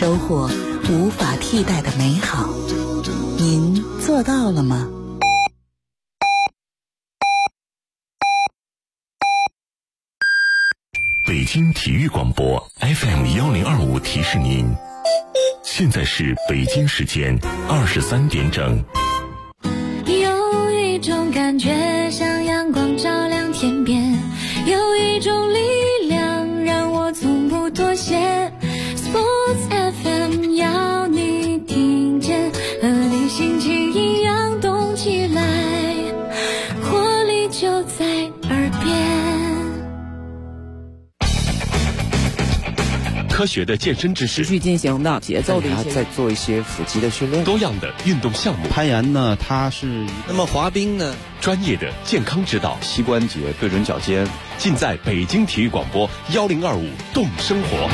收获无法替代的美好。您做到了吗？ 北京体育广播 FM1025提示您，现在是北京时间23点整。 有一种感觉像阳光照亮天边，有一种力量让我从不妥协。 Sports FM 要你听见，和你心情一样动起来，活力就在耳边。 科学的健身知识， 持续进行的节奏的一些， 再做一些腹肌的训练， 多样的运动项目。 攀岩呢，它是那么滑冰呢， 专业的健康指导， 膝关节对准脚尖， 尽在北京体育广播1025动生活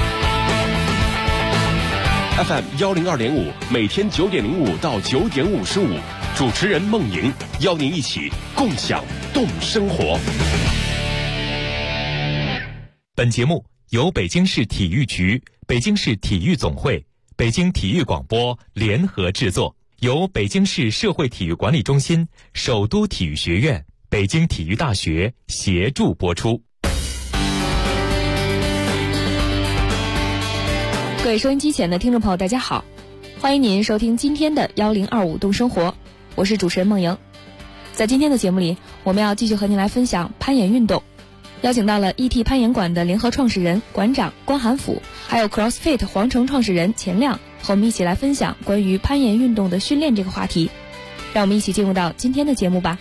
FM102.5，每天9点05到9点55，主持人孟莹邀您一起共享动生活。 本节目由北京市体育局、北京市体育总会、北京体育广播联合制作，由北京市社会体育管理中心、首都体育学院、北京体育大学协助播出。 各位收音机前的听众朋友，大家好，欢迎您收听今天的1025动生活，我是主持人孟莹。在今天的节目里，我们要继续和您来分享攀岩运动。邀请到了 ET 攀岩馆的联合创始人馆长关寒甫，还有 CrossFit 皇城创始人钱亮，和我们一起来分享关于攀岩运动的训练这个话题。让我们一起进入到今天的节目吧。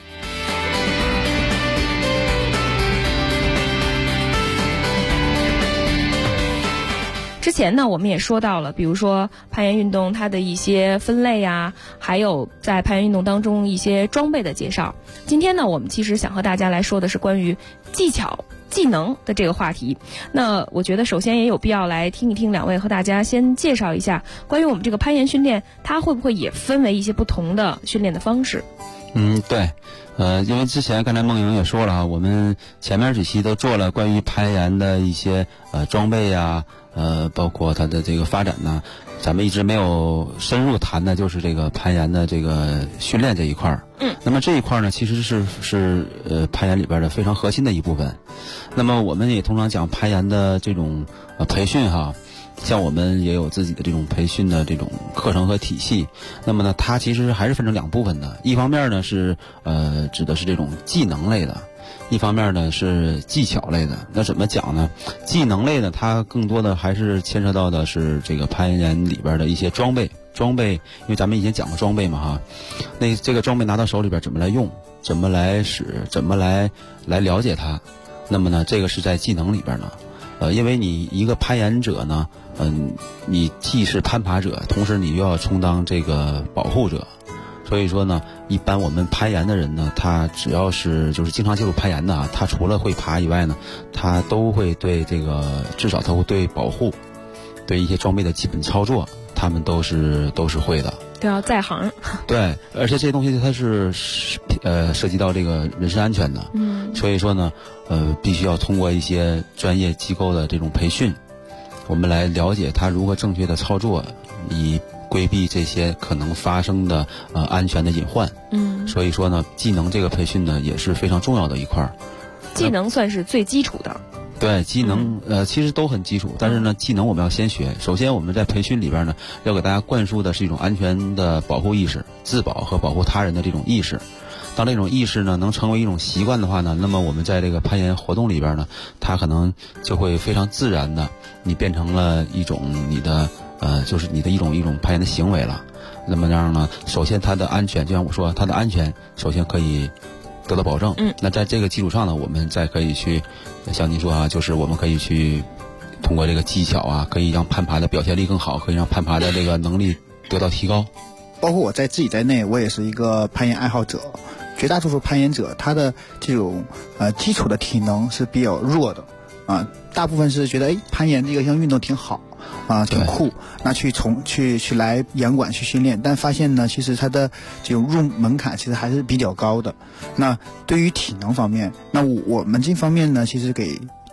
之前呢，我们也说到了，比如说攀岩运动它的一些分类啊，还有在攀岩运动当中一些装备的介绍。今天呢，我们其实想和大家来说的是关于技巧、技能的这个话题。那我觉得首先也有必要来听一听两位和大家先介绍一下关于我们这个攀岩训练，它会不会也分为一些不同的训练的方式？ 对，因为之前刚才孟莹也说了啊，我们前面几期都做了关于攀岩的一些装备啊，包括它的这个发展呢，咱们一直没有深入谈的就是这个攀岩的这个训练这一块儿。那么这一块呢，其实是攀岩里边的非常核心的一部分。那么我们也通常讲攀岩的这种培训哈。像我们也有自己的这种培训的这种课程和体系，那么呢，它其实还是分成两部分的。一方面呢是指的是这种技能类的，一方面呢是技巧类的。那怎么讲呢？技能类呢，它更多的还是牵扯到的是这个攀岩里边的一些装备，因为咱们以前讲过装备嘛哈。那这个装备拿到手里边怎么来用，怎么来使，怎么来了解它，那么呢，这个是在技能里边呢。因为你一个攀岩者呢，你既是攀爬者，同时你又要充当这个保护者，所以说呢，一般我们攀岩的人呢，他只要是就是经常接触攀岩的啊，他除了会爬以外呢，他都会对这个至少他会对保护，对一些装备的基本操作，他们都是会的。 都要在行。 对，而且这些东西它是涉及到这个人身安全的。所以说呢，必须要通过一些专业机构的这种培训，我们来了解它如何正确的操作，以规避这些可能发生的安全的隐患。所以说呢，技能这个培训呢也是非常重要的一块。 技能算是最基础的。 对，技能其实都很基础，但是呢，技能我们要先学。首先我们在培训里边呢，要给大家灌输的是一种安全的保护意识，自保和保护他人的这种意识。当这种意识呢能成为一种习惯的话呢，那么我们在这个攀岩活动里边呢，它可能就会非常自然的，你变成了一种你的就是你的一种攀岩的行为了。那么这样呢，首先它的安全，就像我说，它的安全首先可以得到保证。那在这个基础上呢，我们再可以去像您说啊，就是我们可以去通过这个技巧啊，可以让攀爬的表现力更好，可以让攀爬的这个能力得到提高。 包括我自己在内，我也是一个攀岩爱好者。绝大多数攀岩者，他的这种基础的体能是比较弱的啊，大部分是觉得攀岩这个项运动挺好啊，挺酷，那去来岩馆去训练，但发现呢，其实它的这种入门槛其实还是比较高的。那对于体能方面，那我们这方面呢，其实给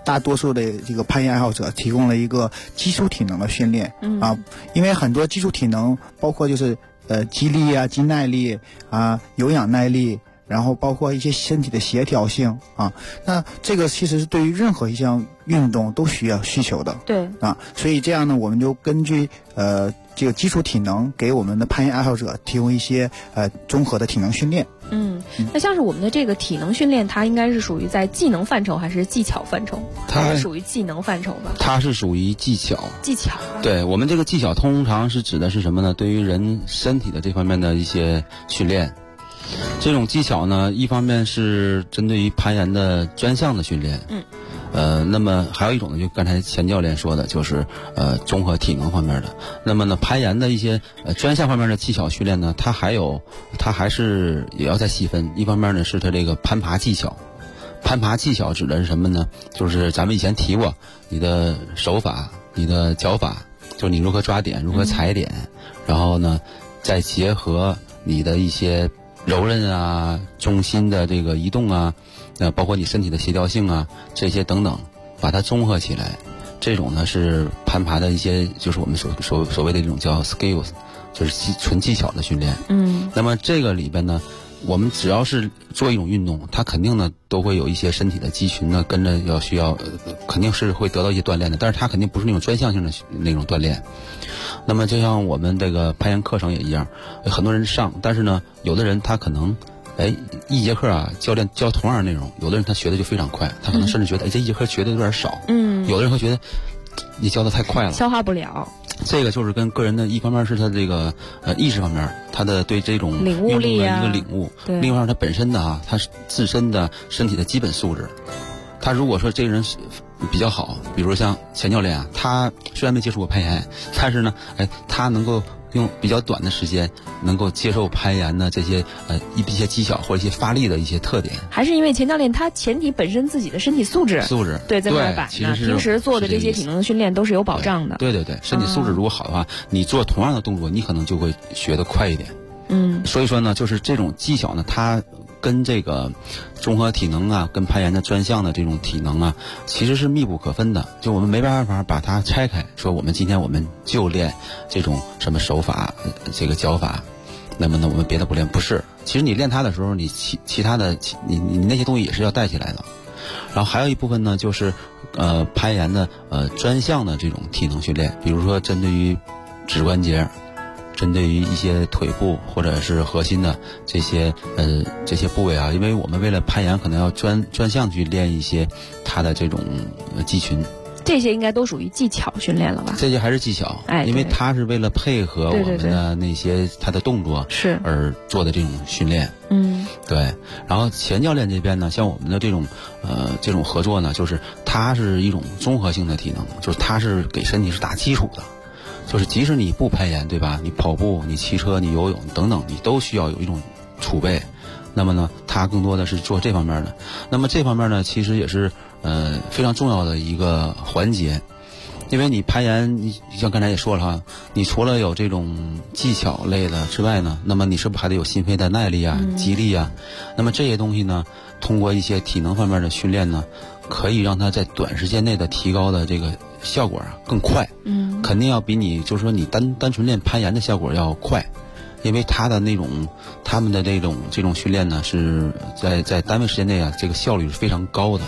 大多数的这个攀岩爱好者提供了一个基础体能的训练因为很多基础体能包括就是肌力啊、肌耐力啊、有氧耐力，然后包括一些身体的协调性那这个其实是对于任何一项运动都需求的。 对所以这样呢，我们就根据这个基础体能给我们的攀岩爱好者提供一些综合的体能训练。 那像是我们的这个体能训练，它应该是属于在技能范畴还是技巧范畴？它是属于技能范畴吧？ 它是属于技巧。 技巧。 对，我们这个技巧通常是指的是什么呢？对于人身体的这方面的一些训练。这种技巧呢，一方面是针对于攀岩的专项的训练，那么还有一种呢，就刚才钱教练说的，就是综合体能方面的。那么呢，攀岩的一些专项方面的技巧训练呢，它还是也要再细分。一方面呢，是它这个攀爬技巧。攀爬技巧指的是什么呢？就是咱们以前提过，你的手法、你的脚法，就是你如何抓点、如何踩点，然后呢，再结合你的一些柔韧啊、重心的这个移动啊，包括你身体的协调性啊，这些等等，把它综合起来，这种呢是攀爬的一些，就是我们所谓的这种叫 skills， 就是纯技巧的训练。那么这个里边呢，我们只要是做一种运动，它肯定呢都会有一些身体的肌群呢跟着需要肯定是会得到一些锻炼的，但是它肯定不是那种专项性的那种锻炼。那么就像我们这个攀岩课程也一样，很多人上，但是呢，有的人他可能，一节课教练教同样的内容，有的人他学的就非常快，他可能甚至觉得，这一节课学的有点少，有的人会觉得你教的太快了， 消化不了。 这个就是跟个人的一方面是他这个意识方面，他的对这种领悟力的一个领悟，另外他本身的他自身的身体的基本素质。他如果说这个人比较好，比如像钱教练他虽然没接触过攀岩，但是呢，他能够用比较短的时间能够接受攀岩的这些一些技巧或者一些发力的一些特点， 还是因为钱教练他前提本身自己的身体素质对在那儿摆呢，平时做的这些体能训练都是有保障的。 对，身体素质如果好的话，你做同样的动作，你可能就会学得快一点。所以说呢，就是这种技巧呢，它跟这个综合体能啊，跟攀岩的专项的这种体能啊，其实是密不可分的。就我们没办法把它拆开，说我们今天我们就练这种什么手法、这个脚法，那么呢我们别的不练，不是。其实你练它的时候，你其他的你那些东西也是要带起来的。然后还有一部分呢，就是攀岩的专项的这种体能训练，比如说针对于指关节。针对于一些腿部或者是核心的这些部位因为我们为了攀岩可能要专项去练一些它的这种肌群， 这些应该都属于技巧训练了吧？ 这些还是技巧，因为它是为了配合我们的那些它的动作是而做的这种训练。对。然后钱教练这边呢，像我们的这种合作呢，就是它是一种综合性的体能，就是它是给身体是打基础的。就是即使你不攀岩，对吧？你跑步、你骑车、你游泳等等，你都需要有一种储备。那么呢，它更多的是做这方面的。那么这方面呢，其实也是非常重要的一个环节。因为你攀岩，你像刚才也说了你除了有这种技巧类的之外呢，那么你是不是还得有心肺的耐力啊、肌力啊？那么这些东西呢，通过一些体能方面的训练呢，可以让它在短时间内的提高的这个效果更快。肯定要比你就是说你单纯练攀岩的效果要快，因为他们的这种训练呢，是在单位时间内这个效率是非常高的。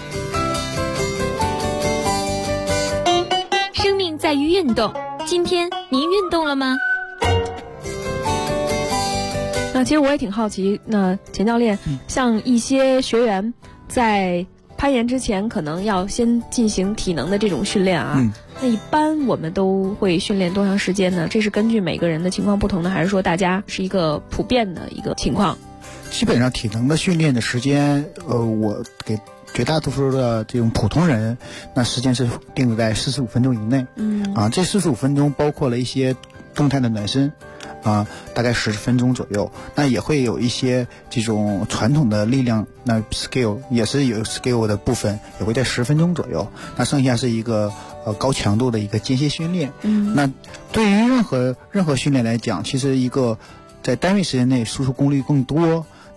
生命在于运动，今天您运动了吗？ 那其实我也挺好奇，那钱教练，像一些学员在攀岩之前可能要先进行体能的这种训练那一般我们都会训练多长时间呢？这是根据每个人的情况不同的，还是说大家是一个普遍的一个情况？ 基本上体能的训练的时间，我给绝大多数的这种普通人，那时间是定在45分钟以内。这45分钟包括了一些动态的暖身。大概10分钟左右，那也会有一些这种传统的力量，那 skill 也是有 skill 的部分，也会在10分钟左右。那剩下是一个高强度的一个间歇训练。那对于任何训练来讲，其实一个在单位时间内输出功率更多，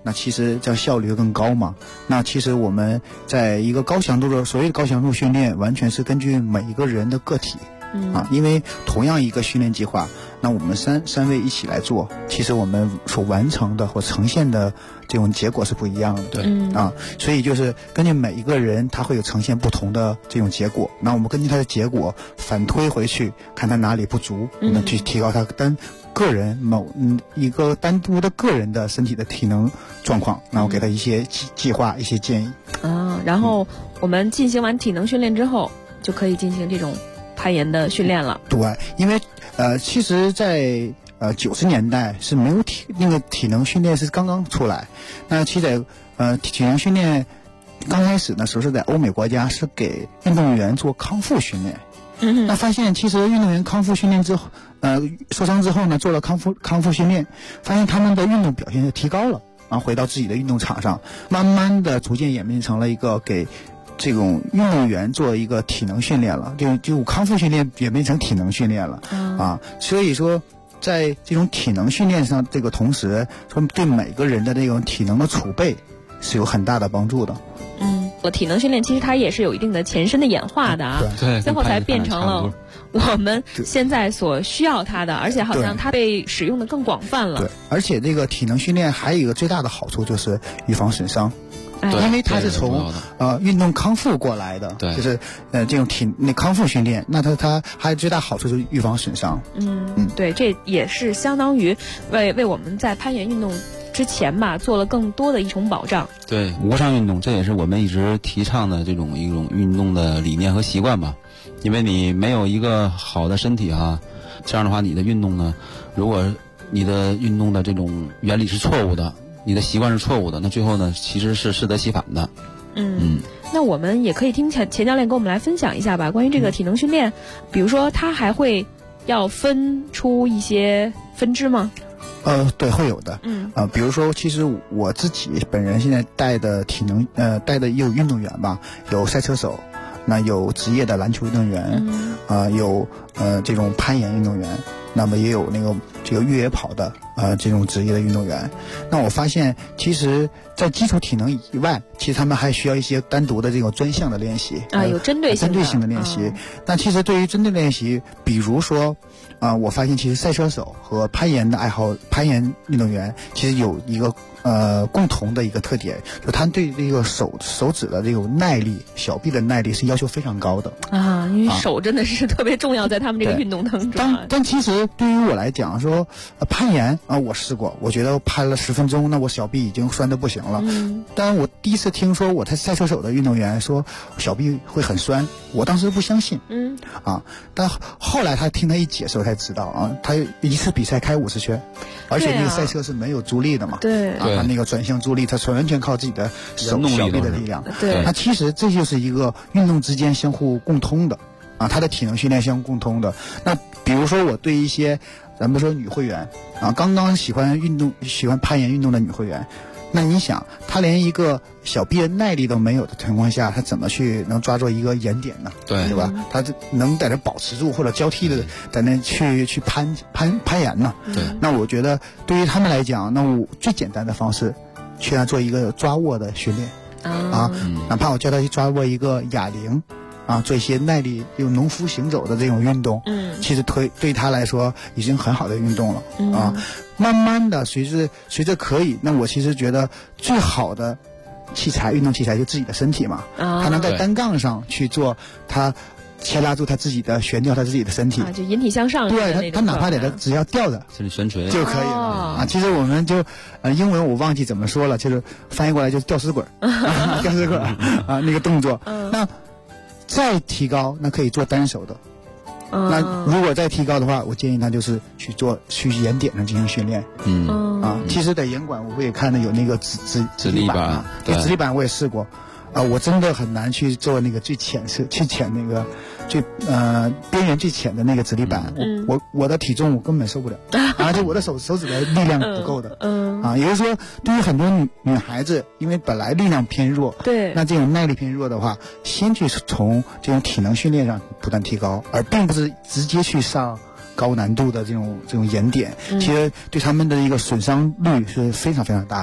那其实这样效率更高嘛。那其实我们在一个高强度的所谓的高强度训练，完全是根据每一个人的个体。因为同样一个训练计划，那我们三位一起来做，其实我们所完成的或呈现的这种结果是不一样的。 对， 所以就是根据每一个人，他会有呈现不同的这种结果。那我们根据他的结果反推回去，看他哪里不足，我们去提高他个人一个单独的个人的身体的体能状况，然后给他一些计划、一些建议。 然后我们进行完体能训练之后，就可以进行这种攀岩的训练了。 对，因为其实在90年代是没有体能训练是刚刚出来。那其实体能训练刚开始的时候是在欧美国家是给运动员做康复训练。那发现其实运动员康复训练之后，受伤之后呢，做了康复训练，发现他们的运动表现就提高了，然后回到自己的运动场上，慢慢的逐渐演变成了一个给这种运动员做一个体能训练了，就康复训练演变成体能训练了。所以说在这种体能训练上，这个同时说对每个人的这种体能的储备是有很大的帮助的。 体能训练其实它也是有一定的前身的演化的对， 最后才变成了我们现在所需要它的，而且好像它被使用的更广泛了。 对，而且这个体能训练还有一个最大的好处就是预防损伤。因为它是从运动康复过来的，就是这种康复训练，那它还有最大好处就是预防损伤。 对，这也是相当于为我们在攀岩运动之前吧做了更多的一重保障。 对，无伤运动，这也是我们一直提倡的一种运动的理念和习惯吧。因为你没有一个好的身体这样的话你的运动呢，如果你的运动的这种原理是错误的，你的习惯是错误的，那最后呢其实是适得其反的。 那我们也可以听钱教练跟我们来分享一下吧，关于这个体能训练，比如说他还会要分出一些分支吗？ 对，会有的。比如说其实我自己本人现在带的带的也有运动员吧，有赛车手，那有职业的篮球运动员，有这种攀岩运动员，那么也有这个越野跑的这种职业的运动员。那我发现其实在基础体能以外，其实他们还需要一些单独的这种专项的练习有针对性的练习。那其实对于针对练习，比如说我发现其实赛车手和攀岩运动员其实有一个共同的一个特点，就他对这个手指的这种耐力，小臂的耐力是要求非常高的因为手真的是特别重要在他们这个运动当中。 但其实对于我来讲说攀岩我试过，我觉得攀了10分钟，那我小臂已经酸得不行了。但我第一次听说我赛车手的运动员说小臂会很酸，我当时不相信。但后来他一解释我才知道他一次比赛开50圈，而且那个赛车是没有助力的嘛。他那个转向助力，他完全靠自己的小臂的力量。那其实这就是一个运动之间相互共通的他的体能训练相互共通的。那比如说我对一些咱们说女会员刚刚喜欢攀岩运动的女会员，那你想她连一个小臂的耐力都没有的情况下，她怎么能抓住一个岩点呢？对吧？她能在这保持住或者交替的在那去攀岩呢？那我觉得对于他们来讲，那我最简单的方式去让做一个抓握的训练哪怕我叫他去抓握一个哑铃做一些耐力用农夫行走的这种运动，其实对他来说已经很好的运动了慢慢的随着可以，那我其实觉得最好的运动器材就自己的身体嘛，他能在单杠上去做，他牵拉住他自己的悬吊他自己的身体就引体向上。 对，他哪怕在这只要吊着这里悬垂就可以了其实我们就英文我忘记怎么说了，就是翻译过来就是吊死鬼吊死鬼那个动作那再提高，那可以做单手的。那如果再提高的话，我建议他就是去岩点上进行训练。其实在岩馆我也看到有那个直立板对，直立板我也试过。我真的很难去做那个最浅那个边缘最浅的那个直立板。我的体重我根本受不了就我的手指的力量不够的。也就是说对于很多女孩子，因为本来力量偏弱，那这种耐力偏弱的话，先去从这种体能训练上不断提高，而并不是直接去上高难度的这种岩点，其实对他们的一个损伤率是非常非常大的。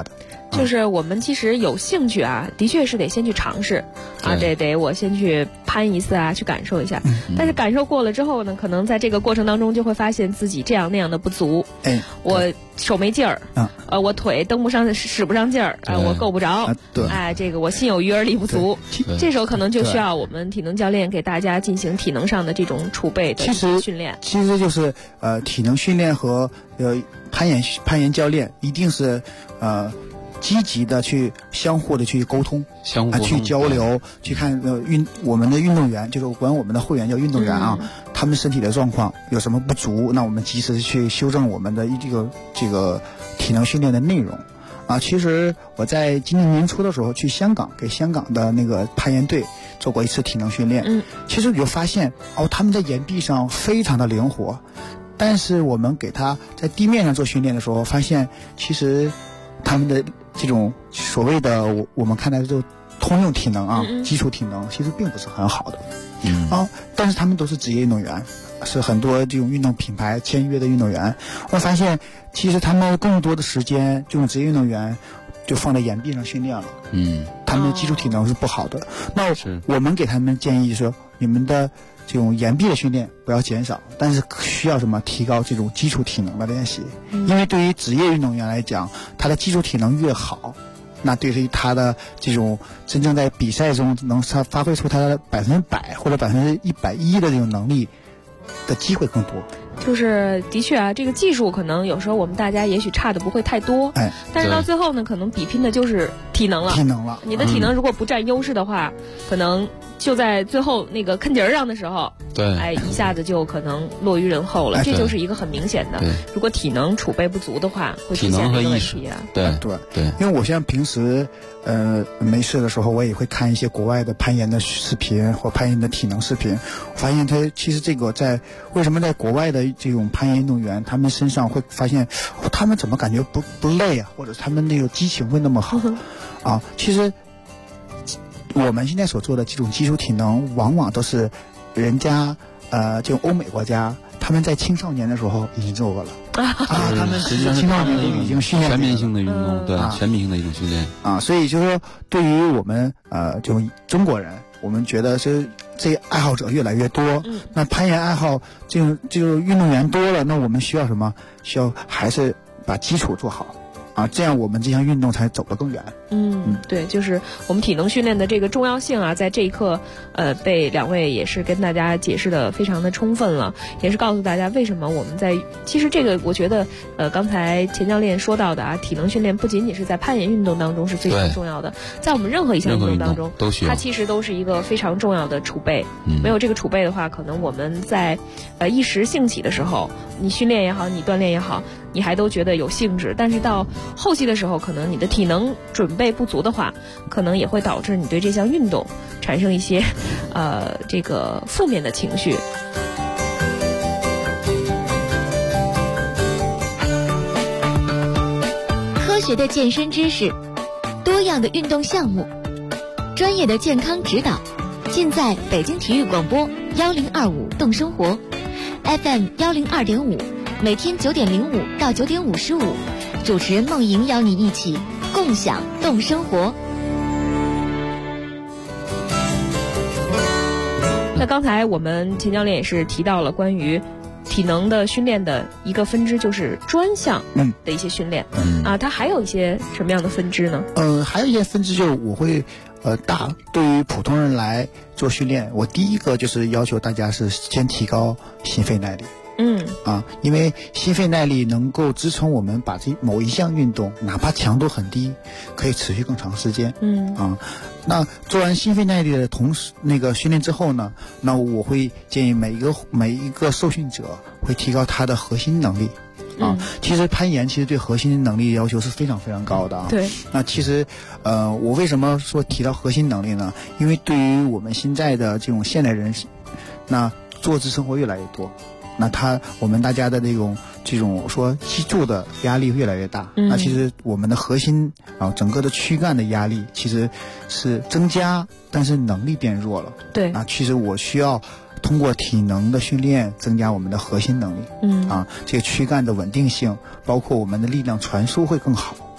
就是我们其实有兴趣啊，的确是得先去尝试啊，得我先去攀一次啊，去感受一下。但是感受过了之后呢，可能在这个过程当中就会发现自己这样那样的不足。我手没劲儿，我腿蹬不上使不上劲儿，我够不着。这个我心有余而力不足。这时候可能就需要我们体能教练给大家进行体能上的这种储备的训练。 其实就是体能训练和攀岩教练一定是积极的去相互的去沟通，去交流，去看我们的运动员，就是管我们的会员叫运动员啊，他们身体的状况有什么不足，那我们及时去修正我们的这个体能训练的内容啊。其实我在今年年初的时候去香港，给香港的那个攀岩队做过一次体能训练。其实你就发现他们在岩壁上非常的灵活，但是我们给他在地面上做训练的时候，发现其实他们的这种所谓的我们看来就通用体能啊，基础体能其实并不是很好的。但是他们都是职业运动员，是很多这种运动品牌签约的运动员。我发现其实他们更多的时间，这种职业运动员就放在岩壁上训练了。他们的基础体能是不好的。那我们给他们建议说，你们的这种岩壁的训练不要减少，但是需要什么提高这种基础体能的练习。因为对于职业运动员来讲，他的基础体能越好，那对于他的这种真正在比赛中能发挥出他的100%或者110%的这种能力的机会更多。 就是的确啊，这个技术可能有时候我们大家也许差的不会太多，但是到最后呢，可能比拼的就是体能了。你的体能如果不占优势的话，可能就在最后那个坑节儿上的时候，一下子就可能落于人后了。这就是一个很明显的，如果体能储备不足的话，会出现这个问题啊。 对，因为我现在平时没事的时候，我也会看一些国外的攀岩的视频或攀岩的体能视频，我发现其实这个为什么在国外的这种攀岩运动员，他们身上会发现他们怎么感觉不累啊，或者他们那个激情会那么好啊？其实我们现在所做的这种基础体能，往往都是人家这种欧美国家，他们在青少年的时候已经做过了他们实际上青少年已经训练全面性的运动，全面性的一种训练所以就是说，对于我们就中国人，我们觉得是这爱好者越来越多，那攀岩爱好这种运动员多了，那我们需要什么？需要还是把基础做好这样我们这项运动才走得更远。 对，就是我们体能训练的这个重要性啊，在这一刻被两位也是跟大家解释的非常的充分了，也是告诉大家为什么我们其实这个我觉得刚才钱教练说到的体能训练不仅仅是在攀岩运动当中是非常重要的，在我们任何一项运动当中它其实都是一个非常重要的储备。没有这个储备的话，可能我们在一时兴起的时候，你训练也好，你锻炼也好，你还都觉得有兴致，但是到后期的时候，可能你的体能准备不足的话，可能也会导致你对这项运动产生一些这个负面的情绪。 科学的健身知识，多样的运动项目，专业的健康指导，尽在北京体育广播1025动生活 FM 102.5，每天9点05到9点55，主持人梦莹邀你一起共享动生活。 那刚才我们钱教练也是提到了关于体能的训练的一个分支，就是专项的一些训练它还有一些什么样的分支呢？ 还有一些分支就是我会对于普通人来做训练，我第一个就是要求大家是先提高心肺耐力。因为心肺耐力能够支撑我们把某一项运动，哪怕强度很低，可以持续更长时间。那做完心肺耐力的同时那个训练之后呢，那我会建议每一个受训者会提高他的核心能力。其实攀岩对核心能力要求是非常非常高的对。 那其实我为什么说提到核心能力呢？因为对于我们现在的这种现代人，那坐姿生活越来越多，那我们大家的这种说脊柱的压力越来越大，那其实我们的核心整个的躯干的压力其实是增加，但是能力变弱了。 对。 那其实我需要通过体能的训练增加我们的核心能力。这个躯干的稳定性，包括我们的力量传输会更好。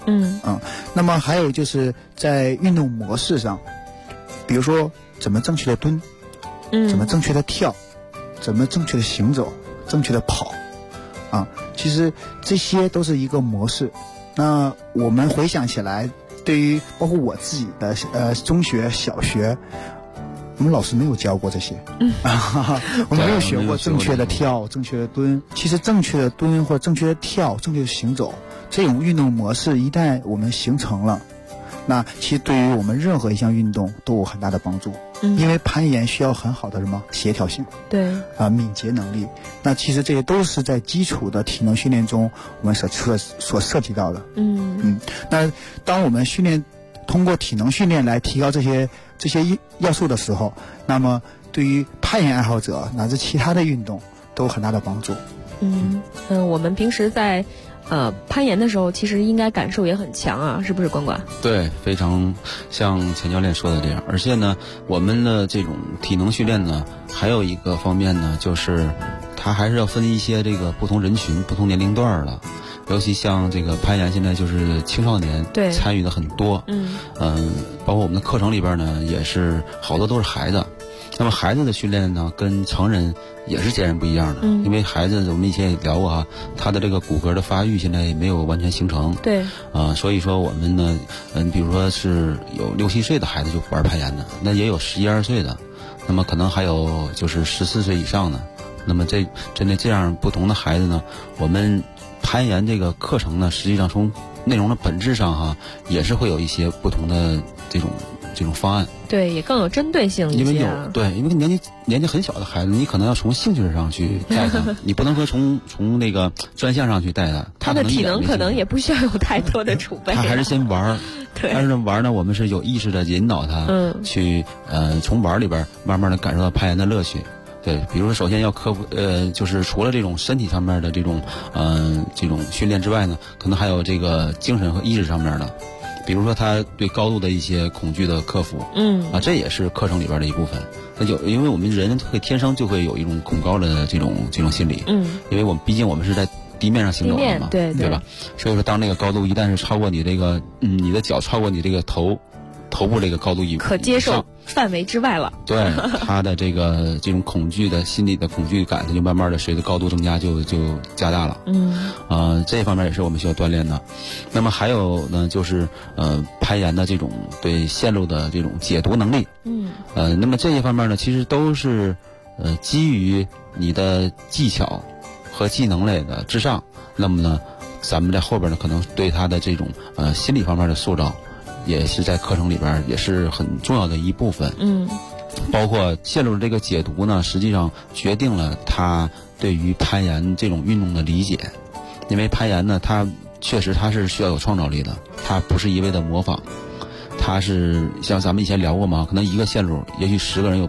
那么还有就是在运动模式上，比如说怎么正确的蹲，怎么正确的跳，怎么正确的行走，正确的跑，其实这些都是一个模式。那我们回想起来，对于包括我自己的中学、小学，我们老师没有教过这些，我们没有学过正确的跳、正确的蹲。其实正确的蹲或者正确的跳、正确的行走，这种运动模式一旦我们形成了，那其实对于我们任何一项运动都有很大的帮助。因为攀岩需要很好的什么协调性， 对敏捷能力。那其实这些都是在基础的体能训练中我们所涉及到的。那当我们通过体能训练来提高这些要素的时候，那么对于攀岩爱好者乃至其他的运动都有很大的帮助。 我们平时在攀岩的时候，其实应该感受也很强啊，是不是关关？ 对，非常像钱教练说的这样。而且呢，我们的这种体能训练呢，还有一个方面呢，就是它还是要分一些这个不同人群、不同年龄段了。尤其像这个攀岩，现在就是青少年参与的很多。包括我们的课程里边呢，也是好多都是孩子。那么孩子的训练呢，跟成人也是截然不一样的。因为孩子我们以前也聊过他的这个骨骼的发育现在也没有完全形成。 对。 所以说我们呢，比如说是有6、7岁的孩子就玩攀岩的，那也有11、12岁的，那么可能还有就是14岁以上的。那么针对这样不同的孩子呢，我们攀岩这个课程呢，实际上从内容的本质上也是会有一些不同的这种方案。 对，也更有针对性一些。 因为年纪很小的孩子，你可能要从兴趣上去带他，你不能说从那个专项上去带他。 他的体能可能也不需要有太多的储备。 他还是先玩。对。但是玩呢，我们是有意识的引导他，去从玩里边慢慢的感受到攀岩的乐趣。对，比如说首先要克服就是除了这种身体上面的这种训练之外呢，可能还有这个精神和意识上面的。比如说他对高度的一些恐惧的克服，这也是课程里边的一部分。因为我们人天生就会有一种恐高的这种心理，因为毕竟我们是在地面上行走的嘛，对吧？所以说当那个高度一旦是超过你这个你的脚超过你这个头部这个高度可接受范围之外了。 对，他的这种恐惧的心理的恐惧感，它就慢慢的随着高度增加就加大了。这方面也是我们需要锻炼的。那么还有呢，就是攀岩的这种对线路的这种解读能力。那么这些方面呢，其实都是基于你的技巧和技能类的之上。那么呢，咱们在后边呢，可能对他的这种心理方面的塑造，也是在课程里边也是很重要的一部分。包括线路的这个解读呢，实际上决定了他对于攀岩这种运动的理解。因为攀岩呢，它确实是需要有创造力的，它不是一味的模仿。它是像咱们以前聊过嘛，可能一个线路，也许10个人有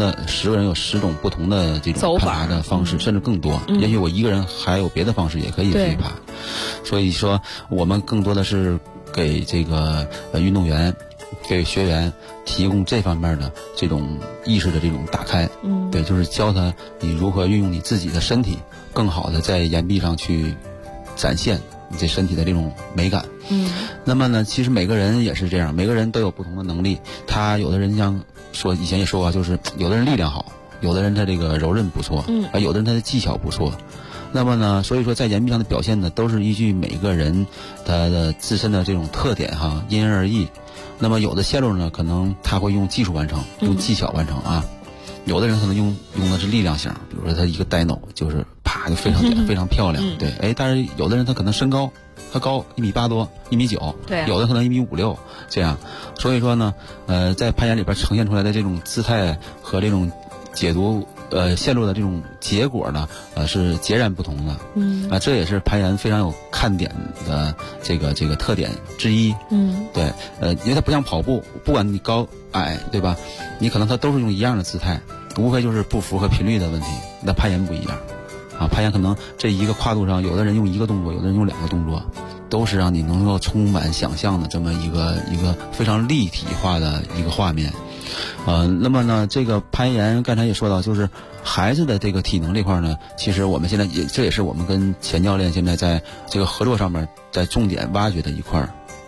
10种不同的这种攀爬的方式，甚至更多。也许我一个人还有别的方式也可以去爬。所以说，我们更多的是给这个运动员、给学员提供这方面的这种意识的这种打开。对，就是教他你如何运用你自己的身体，更好的在岩壁上去展现你这身体的这种美感。那么呢，其实每个人也是这样，每个人都有不同的能力。他有的人像以前也说过，就是有的人力量好，有的人他这个柔韧不错，有的人他的技巧不错。那么呢，所以说在岩壁上的表现呢，都是依据每个人他的自身的这种特点因人而异。那么有的线路呢，可能他会用技术完成，用技巧完成有的人可能用的是力量型，比如说他一个带脑就是啪就非常简单非常漂亮。对，但是有的人他可能身高他高1.8米多1.9米，对，有的可能1.56米这样。所以说呢，在攀岩里边呈现出来的这种姿态和这种解读线路的这种结果呢，是截然不同的。这也是攀岩非常有看点的这个特点之一。对，因为它不像跑步，不管你高矮，对吧？你可能它都是用一样的姿态，无非就是步幅和频率的问题。那攀岩不一样攀岩可能这一个跨度上，有的人用1个动作，有的人用2个动作，都是让你能够充满想象的这么一个非常立体化的一个画面。那么呢，这个攀岩刚才也说到，就是孩子的这个体能这块呢，其实我们现在这也是我们跟钱教练现在在这个合作上面在重点挖掘的一块。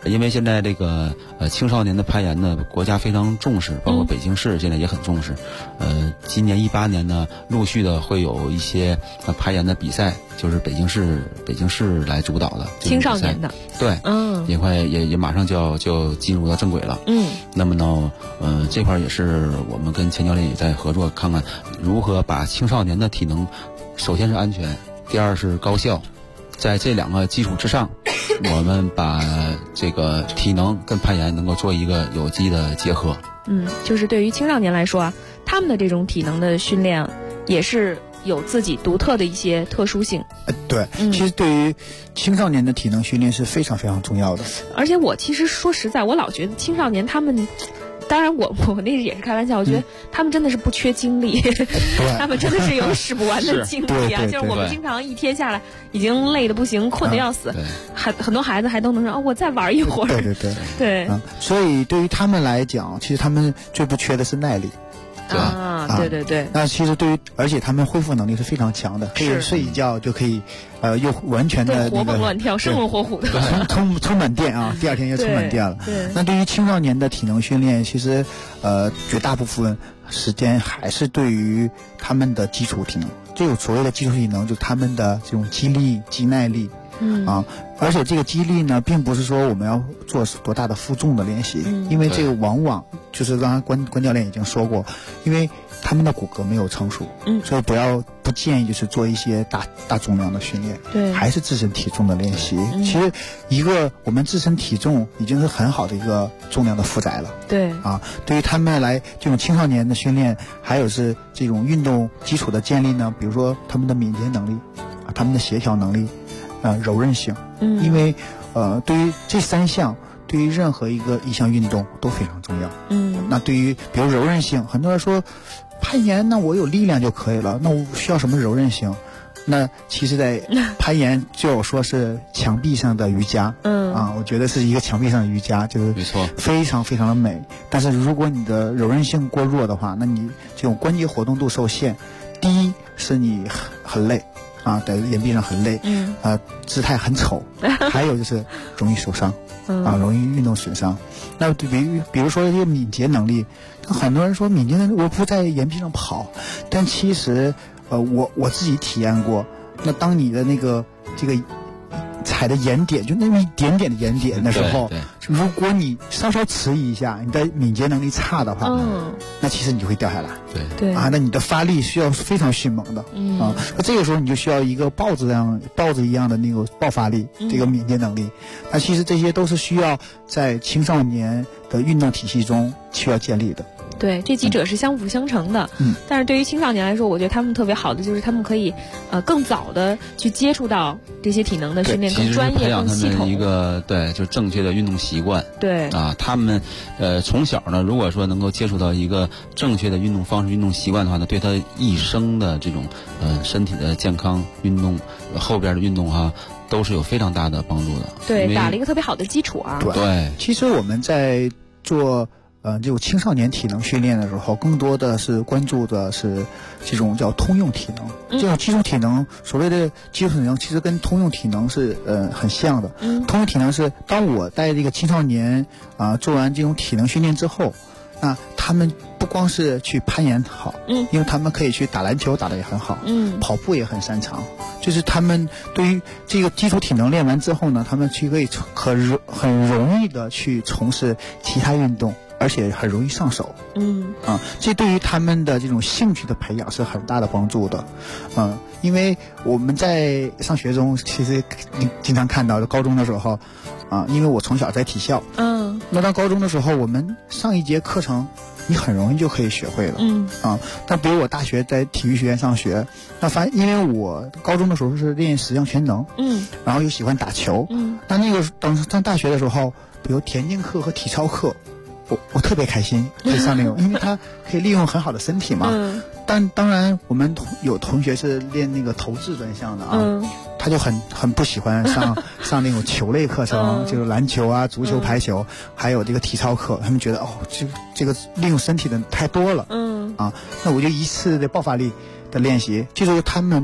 因为现在这个青少年的攀岩呢，国家非常重视，包括北京市现在也很重视。今年18年呢，陆续的会有一些攀岩的比赛，就是北京市来主导的青少年的， 对，也马上就要进入到正轨了。那么呢，这块也是我们跟钱教练也在合作，看看如何把青少年的体能，首先是安全，第二是高效，在这2个基础之上。我们把这个体能跟攀岩能够做一个有机的结合。 就是对于青少年来说啊，他们的这种体能的训练也是有自己独特的一些特殊性。 对，其实对于青少年的体能训练是非常非常重要的。 而且我其实说实在，我老觉得青少年他们。当然我那也是开玩笑，我觉得他们真的是不缺精力，他们真的是有使不完的精力啊！就是我们经常一天下来已经累得不行，困得要死，很多孩子还都能说我再玩一会儿。对。 所以对于他们来讲，其实他们最不缺的是耐力。 对。 那其实而且他们恢复能力是非常强的，可以睡一觉就可以，又完全的活蹦乱跳，生龙活虎的， 充满电啊，第2天又充满电了。那对于青少年的体能训练，其实绝大部分时间还是对于他们的基础体能，这种所谓的基础体能，就是他们的这种肌力、肌耐力。而且这个肌力呢，并不是说我们要做多大的负重的练习，因为这个往往就是刚才关教练已经说过，因为他们的骨骼没有成熟，所以不建议就是做一些大重量的训练， 对， 还是自身体重的练习。其实我们自身体重已经是很好的一个重量的负载了， 对对于他们来这种青少年的训练，还有是这种运动基础的建立呢，比如说他们的敏捷能力，他们的协调能力。柔韧性，因为对于这3项，对于任何一项运动都非常重要。那对于比如柔韧性，很多人说攀岩，那我有力量就可以了，那我需要什么柔韧性？那其实，在攀岩就有说是墙壁上的瑜伽，我觉得是一个墙壁上的瑜伽，就是没错， 非常非常的美。但是如果你的柔韧性过弱的话，那你这种关节活动度受限，第一是你很累。在岩壁上很累，姿态很丑，还有就是容易受伤，容易运动损伤。那比如说一个敏捷能力，很多人说敏捷能力我不在岩壁上跑，但其实我自己体验过，那当你的这个踩的岩点，就那么一点点的岩点的时候，如果你稍稍迟疑一下，你的敏捷能力差的话，那其实你就会掉下来。 对那你的发力需要非常迅猛的，那这个时候你就需要一个豹子一样的那个爆发力，这个敏捷能力。那其实这些都是需要在青少年的运动体系中需要建立的。 对，这几者是相辅相成的。但是对于青少年来说，我觉得他们特别好的就是他们可以更早的去接触到这些体能的训练，更专业、更系统。 培养他们一个就正确的运动习惯。 对他们从小呢，如果说能够接触到一个正确的运动方式、运动习惯的话呢，对他一生的这种身体的健康、运动后边的运动都是有非常大的帮助的。 对，打了一个特别好的基础啊。 对， 其实我们在做这种青少年体能训练的时候，更多的是关注的是这种叫通用体能。这种基础体能，所谓的基础体能，其实跟通用体能是很像的。通用体能是当我带这个青少年做完这种体能训练之后，那他们不光是去攀岩好，因为他们可以去打篮球，打得也很好，跑步也很擅长。就是他们对于这个基础体能练完之后呢，他们可以很容易的去从事其他运动。而且很容易上手，这对于他们的这种兴趣的培养是很大的帮助的，因为我们在上学中其实经常看到的，高中的时候，因为我从小在体校，那到高中的时候，我们上一节课程，你很容易就可以学会了，但比如我大学在体育学院上学，那因为我高中的时候是练10项全能，然后又喜欢打球，那等上大学的时候，比如田径课和体操课。我特别开心可以上那种，因为他可以利用很好的身体嘛。但当然，我们有同学是练那个投掷专项的他就很不喜欢上那种球类课程，就是篮球啊、足球、排球，还有这个体操课。他们觉得这个利用身体的太多了，那我就一次的爆发力的练习，就是他们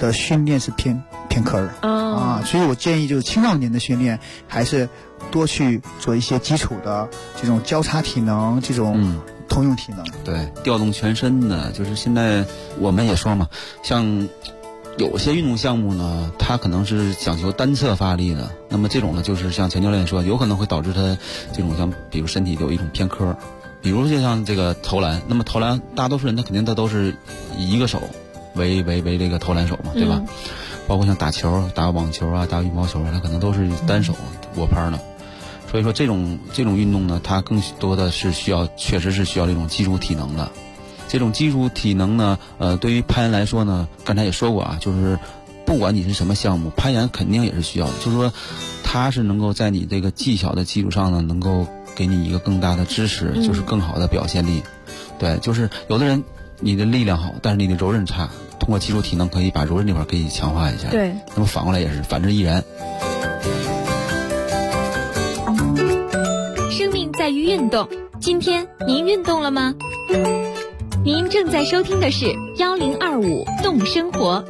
的训练是偏科的所以我建议就是青少年的训练还是多去做一些基础的这种交叉体能，这种通用体能。 对，调动全身的，就是现在我们也说嘛，像有些运动项目呢，它可能是讲求单侧发力的，那么这种呢，就是像钱教练说，有可能会导致他这种像比如身体有一种偏科，比如就像这个投篮，那么投篮大多数人他肯定他都是以一个手为这个投篮手嘛，对吧？包括像打球、打网球啊、打羽毛球啊，他可能都是单手握拍的。所以说这种运动呢，它更多的是确实是需要这种基础体能的。这种基础体能呢，对于攀岩来说呢，刚才也说过啊，就是不管你是什么项目，攀岩肯定也是需要的。就是说，它是能够在你这个技巧的基础上呢，能够给你一个更大的支持，就是更好的表现力。对，就是有的人你的力量好，但是你的柔韧差，通过基础体能可以把柔韧这块可以强化一下。 对， 那么反过来也是反之亦然。 生命在于运动，今天您运动了吗？您正在收听的是1025动生活。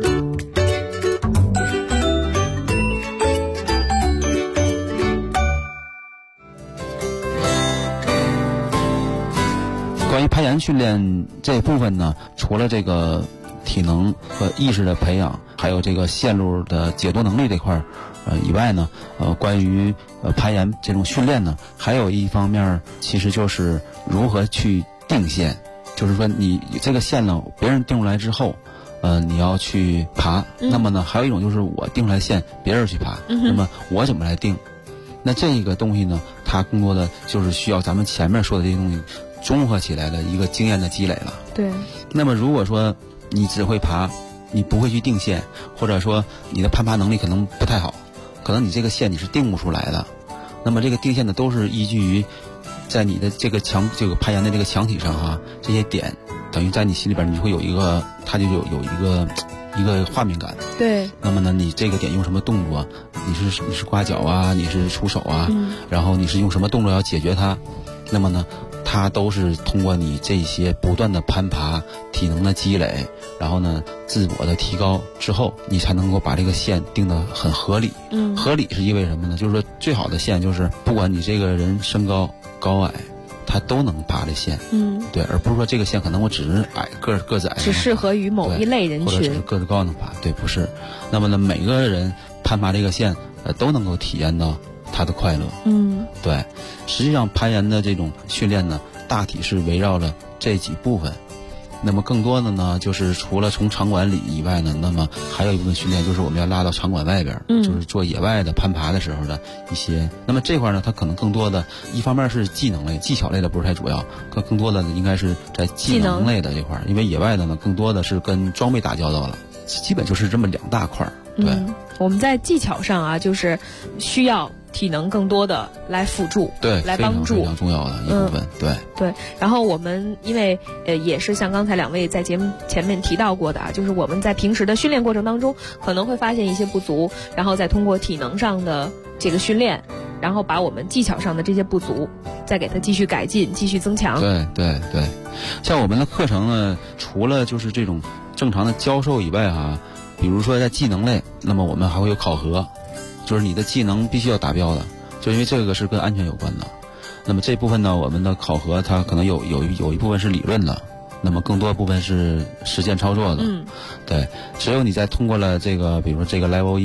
关于攀岩训练这部分呢，除了这个体能和意识的培养，还有这个线路的解读能力这块以外呢，关于攀岩这种训练呢，还有一方面其实就是如何去定线，就是说你这个线呢，别人定出来之后，你要去爬，那么呢，还有一种就是我定出来线，别人去爬，那么我怎么来定？那这个东西呢，它更多的就是需要咱们前面说的这些东西综合起来的一个经验的积累了。 对。 那么如果说你只会爬，你不会去定线，或者说你的攀爬能力可能不太好，可能你这个线你是定不出来的。那么这个定线呢，都是依据于在你的这个攀岩的这个墙体上哈，这些点等于在你心里边你会有一个，它就有一个画面感。 对。 那么呢，你这个点用什么动作？你是刮脚啊，你是出手啊，然后你是用什么动作要解决它？那么呢，它都是通过你这些不断的攀爬、体能的积累，然后呢自我的提高之后，你才能够把这个线定得很合理。合理是意味着什么呢？就是说最好的线就是不管你这个人身高高矮，他都能爬这线。对，而不是说这个线可能我只是个子矮， 只适合于某一类人群， 或者只是个子高能爬。对，不是。那么呢，每个人攀爬这个线，都能够体验到他的快乐。对，实际上攀岩的这种训练呢，大体是围绕着这几部分。那么更多的呢，就是除了从场馆里以外呢，那么还有一部分训练就是我们要拉到场馆外边，就是做野外的攀爬的时候的一些。那么这块呢，它可能更多的一方面是技能类、技巧类的不是太主要，更多的应该是在技能类的这块，因为野外的呢更多的是跟装备打交道了，基本就是这么两大块。对， 我们在技巧上啊，就是需要体能更多的来辅助， 对， 来帮助， 非常重要的一部分。 对。然后我们因为也是像刚才两位在节目前面提到过的啊，就是我们在平时的训练过程当中可能会发现一些不足，然后再通过体能上的这个训练，然后把我们技巧上的这些不足再给它继续改进、继续增强。 对，像我们的课程呢，除了就是这种正常的教授以外哈，比如说在技能类，那么我们还会有考核，就是你的技能必须要达标的，就因为这个是跟安全有关的。那么这部分呢，我们的考核它可能有一部分是理论的，那么更多部分是实践操作的。对，只有你在通过了这个，比如说这个 level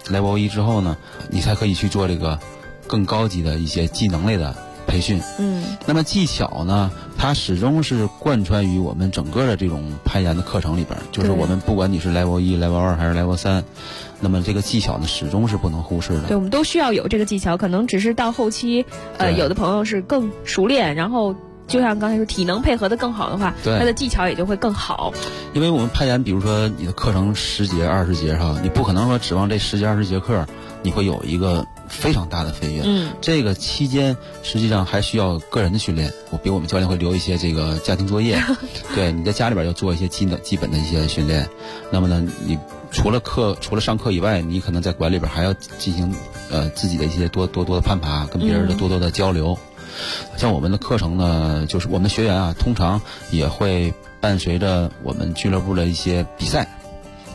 1之后呢，你才可以去做这个更高级的一些技能类的培训。那么技巧呢，它始终是贯穿于我们整个的这种攀岩的课程里边，就是我们不管你是 level 1、level 2还是 level 3，那么这个技巧呢始终是不能忽视的。 对，我们都需要有这个技巧，可能只是到后期，有的朋友是更熟练，然后就像刚才说体能配合的更好的话，他的技巧也就会更好。 因为我们攀岩，比如说你的课程10节20节哈，你不可能说指望这10节20节课你会有一个非常大的飞跃。这个期间实际上还需要个人的训练，比如我们教练会留一些这个家庭作业，对，你在家里边要做一些基本的一些训练。那么呢，你除了上课以外，你可能在馆里边还要进行自己的一些多的攀爬，跟别人的多的交流。像我们的课程呢，就是我们的学员啊，通常也会伴随着我们俱乐部的一些比赛，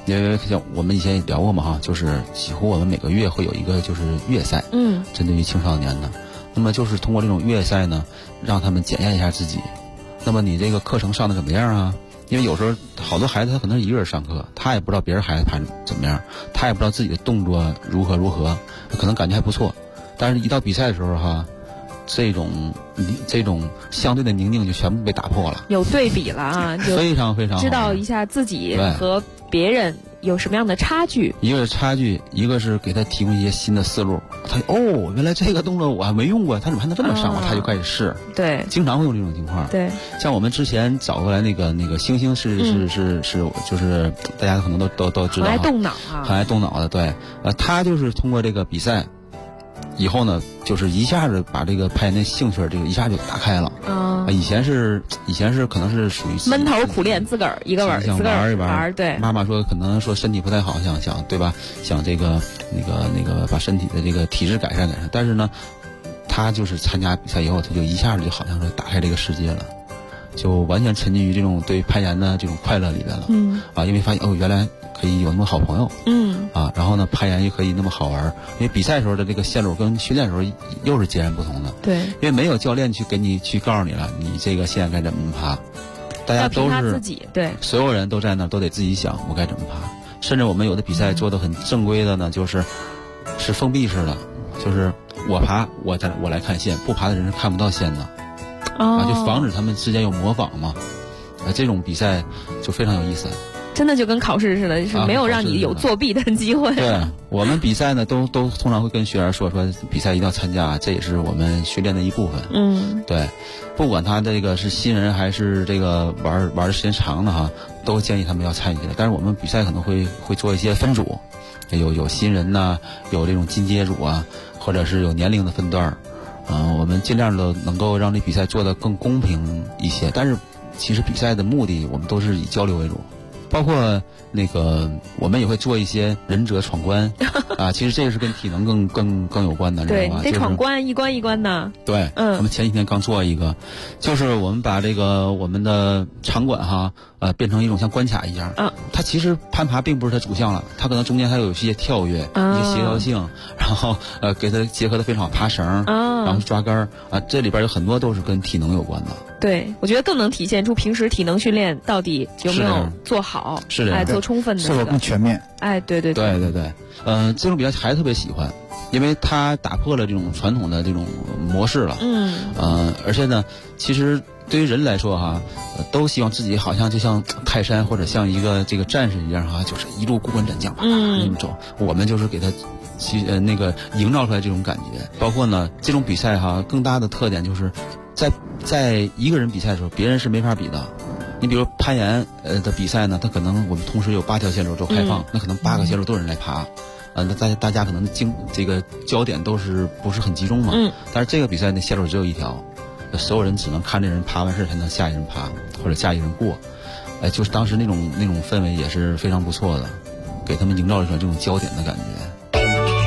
因为像我们以前也聊过嘛哈，就是几乎我们每个月会有一个就是月赛，针对于青少年的。那么就是通过这种月赛呢，让他们检验一下自己。那么你这个课程上的怎么样啊？因为有时候好多孩子他可能是一个人上课，他也不知道别人孩子怎么样，他也不知道自己的动作如何，可能感觉还不错，但是一到比赛的时候哈，这种相对的宁静就全部被打破了，有对比了啊，就非常非常知道一下自己和别人有什么样的差距。一个是差距，一个是给他提供一些新的思路。他原来这个动作我还没用过，他怎么还能这么上？他就开始试。对，经常会有这种情况。对，像我们之前找过来那个星星是就是大家可能都知道，很爱动脑啊，很爱动脑的。对，他就是通过这个比赛。以后呢，就是一下子把这个攀岩的兴趣这个一下就打开了。以前是可能是属于闷头苦练，自个儿一个玩一玩。对，妈妈说可能说身体不太好，想对吧？想这个那个把身体的这个体质改善。但是呢，他就是参加比赛以后，他就一下子就好像说打开这个世界了。就完全沉浸于这种对攀岩的这种快乐里边了。因为发现原来可以有那么好朋友。然后呢，攀岩也可以那么好玩。因为比赛时候的这个线路跟训练时候又是截然不同的。对，因为没有教练去给你去告诉你了，你这个线该怎么爬，大家都是自己。对，所有人都在那都得自己想我该怎么爬。甚至我们有的比赛做的很正规的呢，是封闭式的，就是我爬我来看线，不爬的人是看不到线的。就防止他们之间有模仿嘛，这种比赛就非常有意思。真的就跟考试似的，就是没有让你有作弊的机会。对，我们比赛呢都通常会跟学员说比赛一定要参加，这也是我们训练的一部分。对，不管他这个是新人还是这个玩的时间长的哈，都建议他们要参与进来。但是我们比赛可能会做一些分组，有新人呐，有这种进阶组啊，或者是有年龄的分段。我们尽量的能够让这比赛做得更公平一些，但是其实比赛的目的我们都是以交流为主，包括那个我们也会做一些忍者闯关其实这个是跟体能更有关的，对，得闯关，一关一关的。对，我们前几天刚做一个，就是我们把这个我们的场馆变成一种像关卡一样。它其实攀爬并不是它主项了，它可能中间还有一些跳跃，一些协调性，然后给它结合的非常好，爬绳，然后抓杆这里边有很多都是跟体能有关的。对，我觉得更能体现出平时体能训练到底有没有做好，是的，做充分的，是否更全面。对，这种比赛孩子特别喜欢，因为它打破了这种传统的这种模式了。而且呢，其实对于人来说都希望自己好像就像泰山或者像一个这个战士一样就是一路过关斩将那么走。我们就是给他营造出来这种感觉。包括呢，这种比赛更大的特点就是在一个人比赛的时候，别人是没法比的。你比如攀岩的比赛呢，它可能我们同时有8条线路都开放，那可能8个线路都有人来爬。那大家可能这个焦点不是很集中嘛。但是这个比赛那线路只有1条，所有人只能看这人爬完事才能下一人爬或者下一人过。就是当时那种氛围也是非常不错的，给他们营造一种这种焦点的感觉。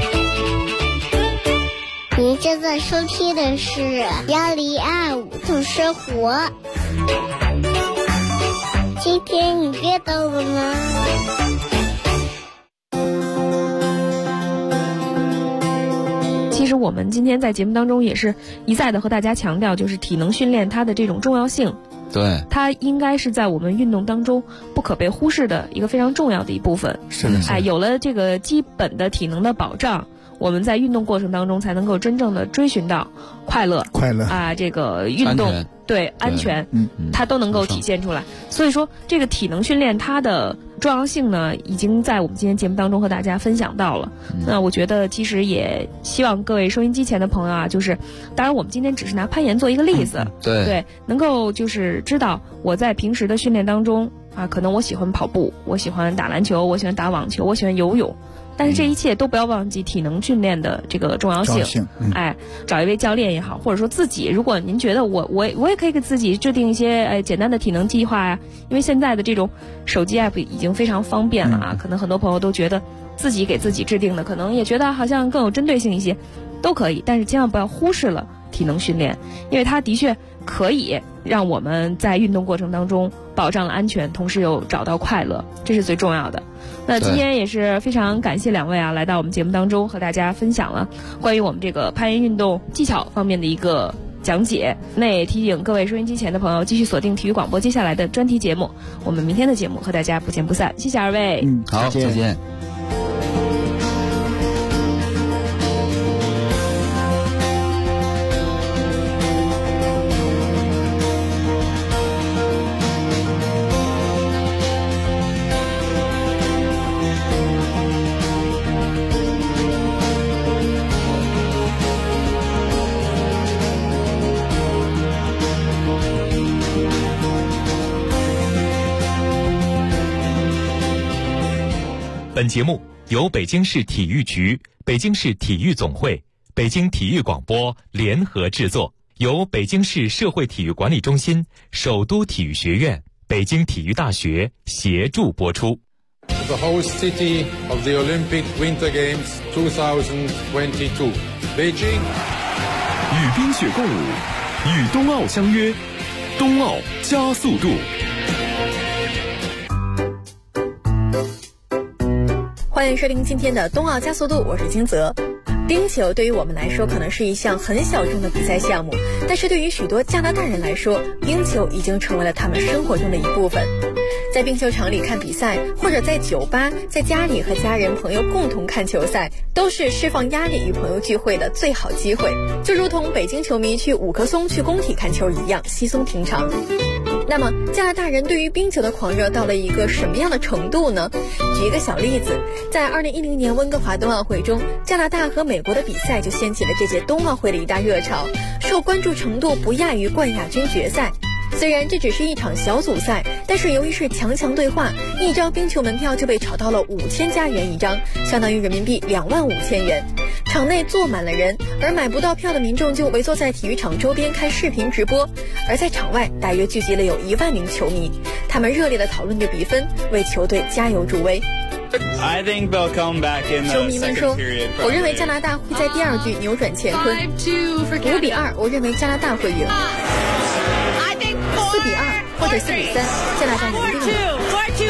您正在收听的是1025度生活。今天你运动了吗？ 其实我们今天在节目当中也是一再的和大家强调，就是体能训练它的这种重要性。对，它应该是在我们运动当中不可被忽视的一个非常重要的一部分。是的，有了这个基本的体能的保障，我们在运动过程当中才能够真正的追寻到快乐这个运动对安全它都能够体现出来。所以说这个体能训练它的重要性呢，已经在我们今天节目当中和大家分享到了。那我觉得其实也希望各位收音机前的朋友就是当然我们今天只是拿攀岩做一个例子，对，能够就是知道我在平时的训练当中可能我喜欢跑步，我喜欢打篮球，我喜欢打网球，我喜欢游泳，但是这一切都不要忘记体能训练的这个重要性。找一位教练也好，或者说自己，如果您觉得我也可以给自己制定一些简单的体能计划呀，因为现在的这种手机 app 已经非常方便了可能很多朋友都觉得自己给自己制定的，可能也觉得好像更有针对性一些，都可以，但是千万不要忽视了体能训练，因为它的确可以让我们在运动过程当中保障了安全，同时又找到快乐，这是最重要的。那今天也是非常感谢两位来到我们节目当中，和大家分享了关于我们这个攀岩运动技巧方面的一个讲解。那也提醒各位收音机前的朋友继续锁定体育广播接下来的专题节目，我们明天的节目和大家不见不散。谢谢二位。 好，再见。 本节目由北京市体育局、北京市体育总会、北京体育广播联合制作，由北京市社会体育管理中心、首都体育学院、北京体育大学协助播出。 The host city of the Olympic Winter Games 2022, Beijing. 与冰雪共舞，与冬奥相约，冬奥加速度。 欢迎收听今天的冬奥加速度，我是金泽。冰球对于我们来说可能是一项很小众的比赛项目，但是对于许多加拿大人来说，冰球已经成为了他们生活中的一部分。在冰球场里看比赛，或者在酒吧、在家里和家人朋友共同看球赛，都是释放压力与朋友聚会的最好机会，就如同北京球迷去五棵松去工体看球一样稀松平常。那么加拿大人对于冰球的狂热到了一个什么样的程度呢？举一个小例子，在2010年温哥华冬奥会中，加拿大和美国的比赛就掀起了这届冬奥会的一大热潮，受关注程度不亚于冠亚军决赛。虽然这只是一场小组赛，但是由于是强对话，一张冰球门票就被炒到了5000加元一张，相当于人民币25000元。场内坐满了人，而买不到票的民众就围坐在体育场周边看视频直播，而在场外大约聚集了有1万名球迷，他们热烈地讨论着比分，为球队加油助威。球迷们说，我认为加拿大会在第二局扭转乾坤，5-2，我认为加拿大会赢，4-2或者4-3，加拿大赢定了。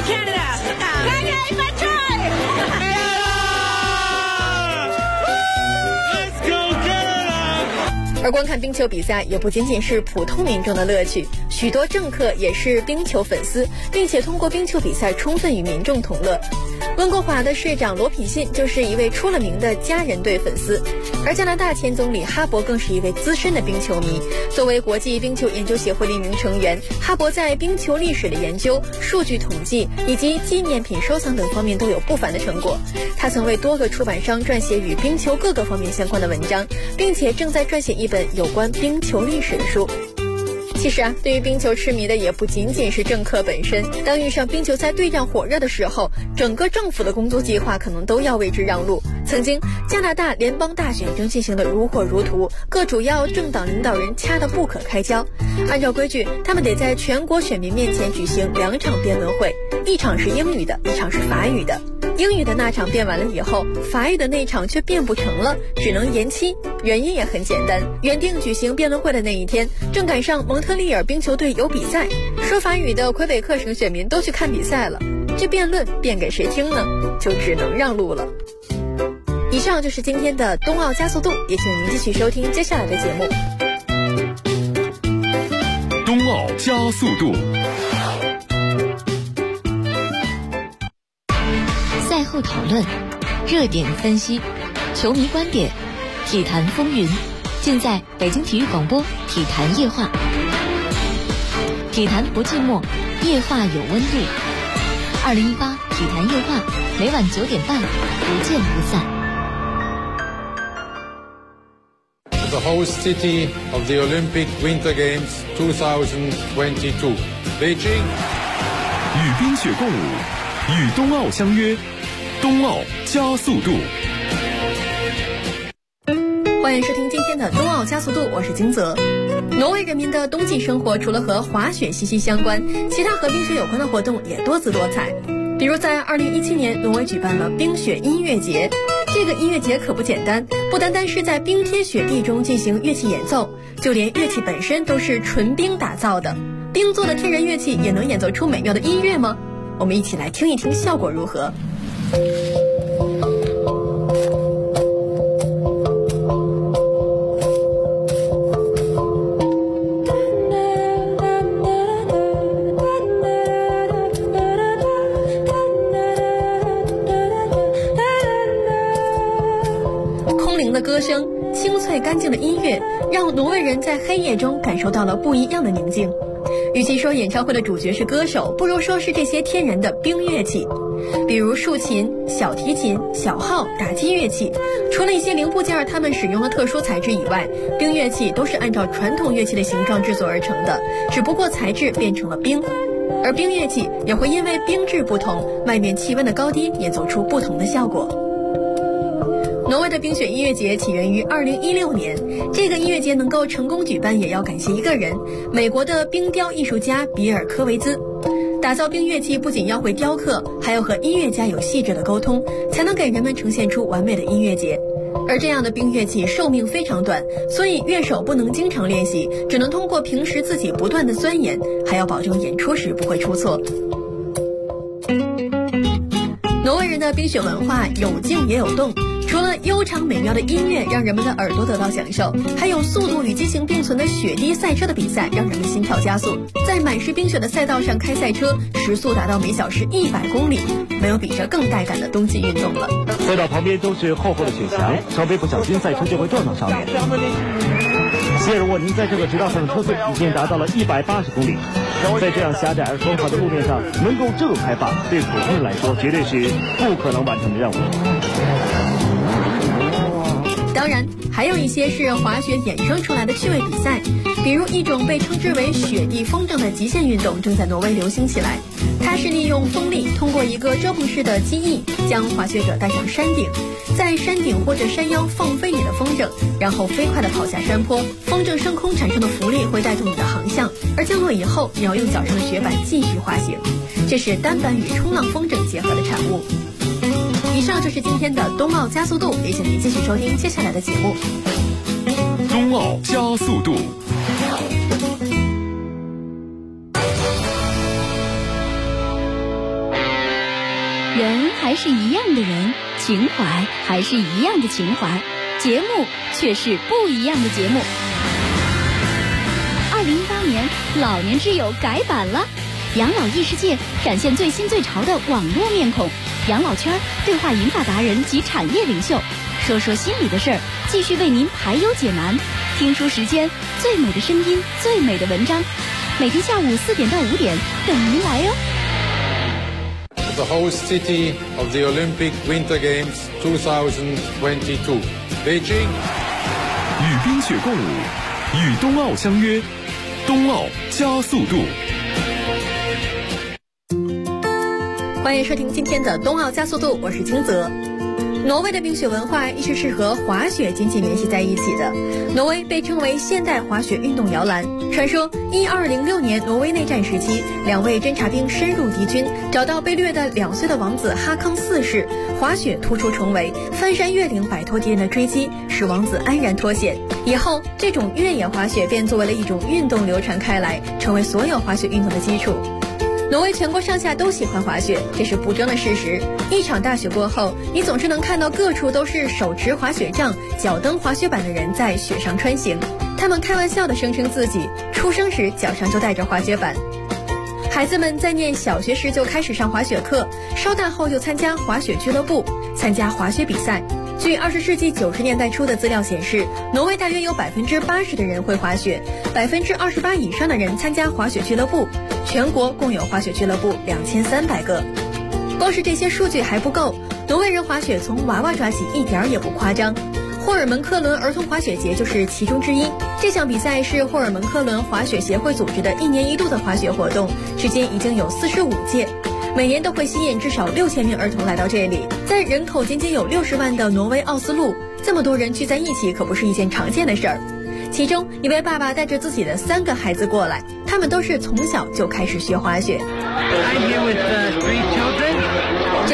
而观看冰球比赛也不仅仅是普通民众的乐趣，许多政客也是冰球粉丝，并且通过冰球比赛充分与民众同乐。温哥华的市长罗品信就是一位出了名的家人队粉丝，而加拿大前总理哈勃更是一位资深的冰球迷。作为国际冰球研究协会的一名成员，哈勃在冰球历史的研究、数据统计以及纪念品收藏等方面都有不凡的成果。他曾为多个出版商撰写与冰球各个方面相关的文章，并且正在撰写一本有关冰球历史的书。其实对于冰球痴迷的也不仅仅是政客本身，当遇上冰球赛对战火热的时候，整个政府的工作计划可能都要为之让路。曾经加拿大联邦大选正进行得如火如荼，各主要政党领导人掐得不可开交。按照规矩，他们得在全国选民面前举行2场辩论会，一场是英语的，一场是法语的。英语的那场辩完了以后，法语的那场却辩不成了，只能延期。原因也很简单，原定举行辩论会的那一天，正赶上蒙特利尔冰球队有比赛，说法语的魁北克省选民都去看比赛了，这辩论辩给谁听呢？就只能让路了。以上就是今天的冬奥加速度，也请您继续收听接下来的节目。 冬奥加速度。 赛后讨论，热点分析，球迷观点，体坛风云，尽在北京体育广播体坛夜话。体坛不寂寞，夜话有温度。2018体坛夜话，每晚9点半，不见不散。 The host city of the Olympic Winter Games 2022, Beijing. 与冰雪共舞，与冬奥相约，冬奥加速度。 欢迎收听今天的冬奥加速度，我是金泽。挪威人民的冬季生活除了和滑雪息息相关，其他和冰雪有关的活动也多姿多彩。比如在2017年，挪威举办了冰雪音乐节， 这个音乐节可不简单，不单单是在冰天雪地中进行乐器演奏，就连乐器本身都是纯冰打造的。冰做的天然乐器也能演奏出美妙的音乐吗？我们一起来听一听效果如何。空灵的歌声，清脆干净的音乐，让挪威人在黑夜中感受到了不一样的宁静。与其说演唱会的主角是歌手，不如说是这些天然的冰乐器，比如竖琴、小提琴、小号、打击乐器。除了一些零部件它们使用了特殊材质以外，冰乐器都是按照传统乐器的形状制作而成的，只不过材质变成了冰。而冰乐器也会因为冰质不同，外面气温的高低演奏出不同的效果。挪威的冰雪音乐节起源于2016年，这个音乐节能够成功举办，也要感谢一个人，美国的冰雕艺术家比尔·科维兹。打造冰乐器不仅要会雕刻，还要和音乐家有细致的沟通，才能给人们呈现出完美的音乐节。而这样的冰乐器寿命非常短，所以乐手不能经常练习，只能通过平时自己不断的钻研，还要保证演出时不会出错。挪威人的冰雪文化有静也有动，除了悠长美妙的音乐让人们的耳朵得到享受，还有速度与激情并存的雪地赛车的比赛让人们心跳加速。在满是冰雪的赛道上开赛车，时速达到每小时100公里，没有比这更带感的冬季运动了。 赛道旁边都是厚厚的雪墙，稍微不小心赛车就会撞到上面。希尔沃宁在这个直道上的车速已经达到了180公里，在这样狭窄而光滑的路面上能够这么开放，对普通人来说绝对是不可能完成的任务。 当然，还有一些是滑雪衍生出来的趣味比赛，比如一种被称之为雪地风筝的极限运动正在挪威流行起来。它是利用风力通过一个遮棚式的机翼，将滑雪者带上山顶，在山顶或者山腰放飞你的风筝，然后飞快地跑下山坡。风筝升空产生的浮力会带动你的航向，而降落以后，你要用脚上的雪板继续滑行。这是单板与冲浪风筝结合的产物。以上就是今天的冬奥加速度，也请您继续收听接下来的节目。 冬奥加速度。 人还是一样的人，情怀还是一样的情怀，节目却是不一样的节目。2018年老年之友改版了，养老异世界展现最新最潮的网络面孔，养老圈对话银发达人及产业领袖，说说心里的事儿，继续为您排忧解难。听书时间，最美的声音，最美的文章，每天下午4点到5点等您来哦。 The host city of the Olympic Winter Games 2022, Beijing. 与冰雪共舞，与冬奥相约，冬奥加速度。 欢迎收听今天的冬奥加速度，我是金泽。挪威的冰雪文化一直是和滑雪紧紧联系在一起的。挪威被称为现代滑雪运动摇篮。传说1206年挪威内战时期，2位侦察兵深入敌军，找到被掠的2岁的王子哈康4世，滑雪突出重围，翻山越岭摆脱敌人的追击，使王子安然脱险。以后这种越野滑雪便作为了一种运动流传开来，成为所有滑雪运动的基础。挪威全国上下都喜欢滑雪，这是不争的事实。一场大雪过后，你总是能看到各处都是手持滑雪杖、脚蹬滑雪板的人在雪上穿行。他们开玩笑地声称自己出生时脚上就带着滑雪板。孩子们在念小学时就开始上滑雪课，稍大后就参加滑雪俱乐部，参加滑雪比赛。据20世纪90年代初的资料显示，挪威大约有80%的人会滑雪，28%以上的人参加滑雪俱乐部。全国共有滑雪俱乐部2300个。光是这些数据还不够，挪威人滑雪从娃娃抓起一点儿也不夸张。霍尔门科伦儿童滑雪节就是其中之一。这项比赛是霍尔门科伦滑雪协会组织的1年1度的滑雪活动，至今已经有45届，每年都会吸引至少6000名儿童来到这里。在人口仅仅有60万的挪威奥斯陆，这么多人聚在一起可不是一件常见的事儿。其中一位爸爸带着自己的3个孩子过来，他们都是从小就开始学滑雪。这位爸爸